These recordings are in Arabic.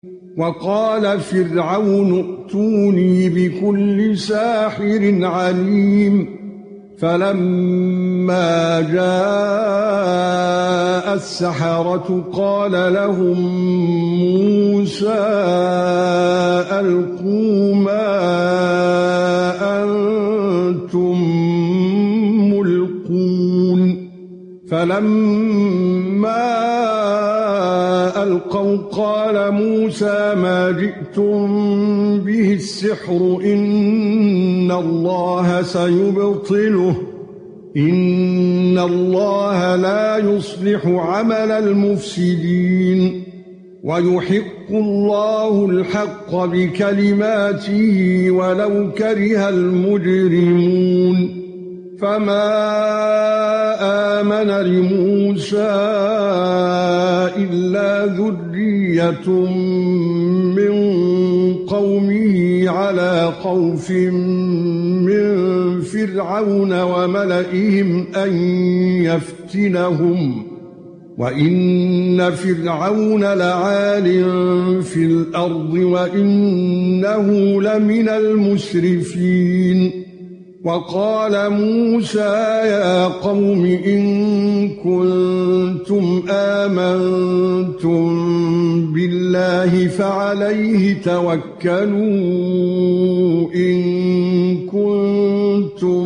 وقال فرعون ائتوني بكل ساحر عليم فلما جاء السحرة قال لهم موسى ألقوا ما أنتم ملقون فلما ألقوا قال موسى ما جئتم به السحر إن الله سيبطله إن الله لا يصلح عمل المفسدين ويحق الله الحق بكلماته ولو كره المجرمون فما آمن لموسى إلا ذرية من قومه على خوف من فرعون وملئهم أن يفتنهم وإن فرعون لعال في الأرض وإنه لمن المسرفين وقال موسى يا قوم إن كنتم آمنتم بالله فعليه توكلوا إن كنتم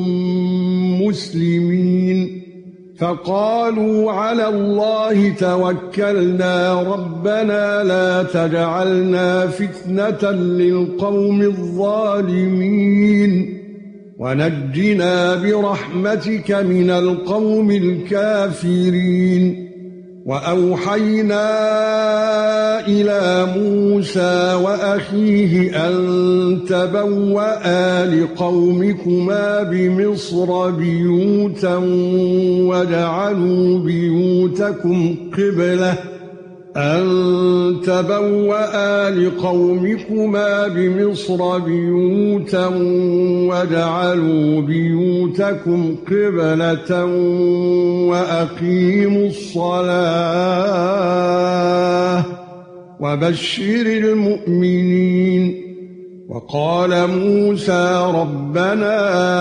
مسلمين فقالوا على الله توكلنا ربنا لا تجعلنا فتنة للقوم الظالمين ونجنا برحمتك من القوم الكافرين وأوحينا إلى موسى وأخيه أن تبوأ لقومكما بمصر بيوتا وجعلوا بيوتكم قبلة أن تبوأ لقومكما بمصر بيوتا وجعلوا بيوتكم قبلة وأقيموا الصلاة وبشر المؤمنين وقال موسى ربنا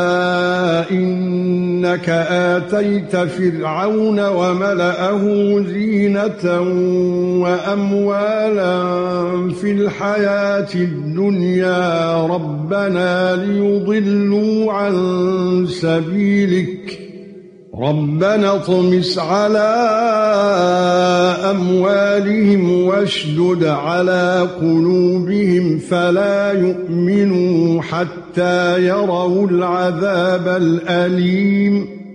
إنك آتيت فرعون وملأه زينة وأموالا في الحياة الدنيا ربنا ليضلوا عن سبيلك ربنا اطمس على أموالهم واشدد على قلوبهم فلا يؤمنوا حتى يروا العذاب الأليم